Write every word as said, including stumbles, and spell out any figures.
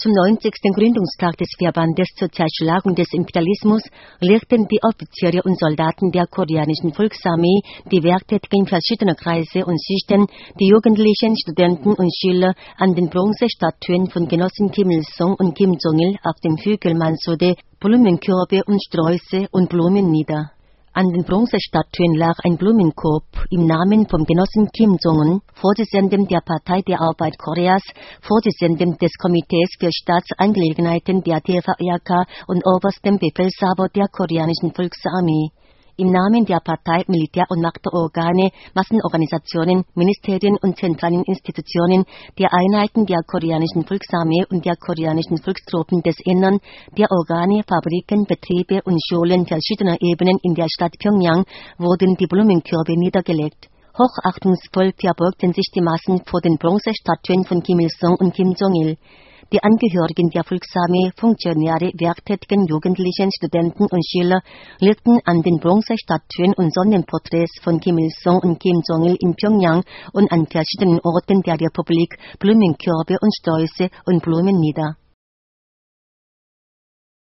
Zum neunzigsten Gründungstag des Verbandes zur Zerschlagung des Imperialismus legten die Offiziere und Soldaten der koreanischen Volksarmee, die Werktätigen verschiedener Kreise und Schichten, die Jugendlichen, Studenten und Schüler an den Bronzestatuen von Genossen Kim Il-sung und Kim Jong-il auf dem Hügel Mansudae Blumenkörbe und Sträuße und Blumen nieder. An den Bronzestatuen lag ein Blumenkorb im Namen vom Genossen Kim Jong-un, Vorsitzenden der Partei der Arbeit Koreas, Vorsitzenden des Komitees für Staatsangelegenheiten der D V R K und oberstem Befehlshaber der koreanischen Volksarmee. Im Namen der Partei, Militär- und Machtorgane, Massenorganisationen, Ministerien und zentralen Institutionen, der Einheiten der koreanischen Volksarmee und der koreanischen Volkstruppen des Innern, der Organe, Fabriken, Betriebe und Schulen verschiedener Ebenen in der Stadt Pjöngjang wurden die Blumenkörbe niedergelegt. Hochachtungsvoll verbeugten sich die Massen vor den Bronzestatuen von Kim Il-sung und Kim Jong-il. Die Angehörigen der Volksarmee, Funktionäre, Werktätigen, Jugendlichen, Studenten und Schüler legten an den Bronzestatuen und Sonnenporträts von Kim Il-sung und Kim Jong-il in Pjöngjang und an verschiedenen Orten der Republik Blumenkörbe und Sträuße und Blumen nieder.